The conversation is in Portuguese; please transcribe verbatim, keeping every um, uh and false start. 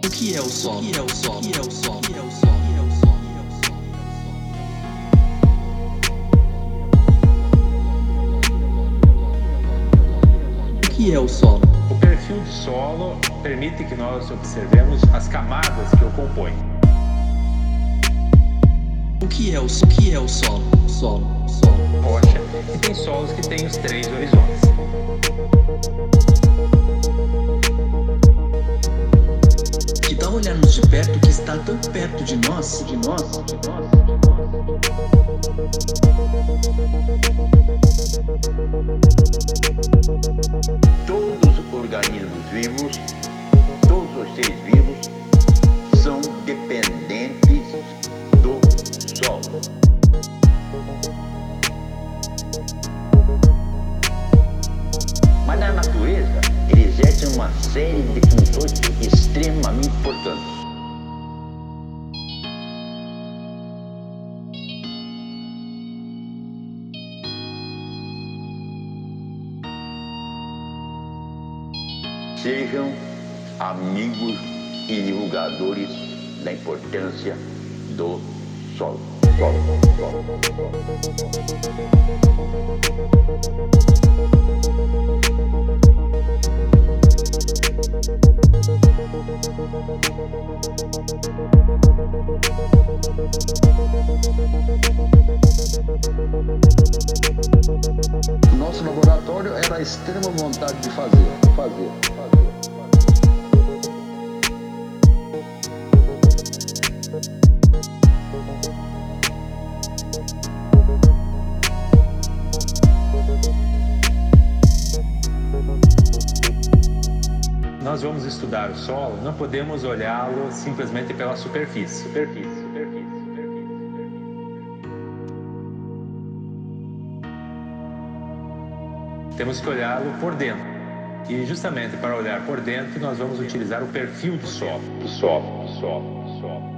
O que é o solo? O que é o solo? O que é o solo? O que é o solo? O que é o solo? O perfil de solo permite que nós observemos as camadas que o compõem. O que é o, o que é o solo? Solo, solo. Rocha, e tem solos que têm os três horizontes. Que tal olharmos de perto que está tão perto de nós? De nós? De nós? Todos os organismos vivos, todos os seres vivos, são dependentes do solo. Mas na natureza, ele exerce uma série de funções extremamente importantes. Sejam amigos e divulgadores da importância do solo. Solo, solo, Nosso laboratório era a extrema vontade de fazer, fazer, fazer. Nós vamos estudar o solo, não podemos olhá-lo simplesmente pela superfície. Superfície, superfície, superfície, superfície. Temos que olhá-lo por dentro. E justamente para olhar por dentro, nós vamos utilizar o perfil do solo. Do solo, do solo, do solo.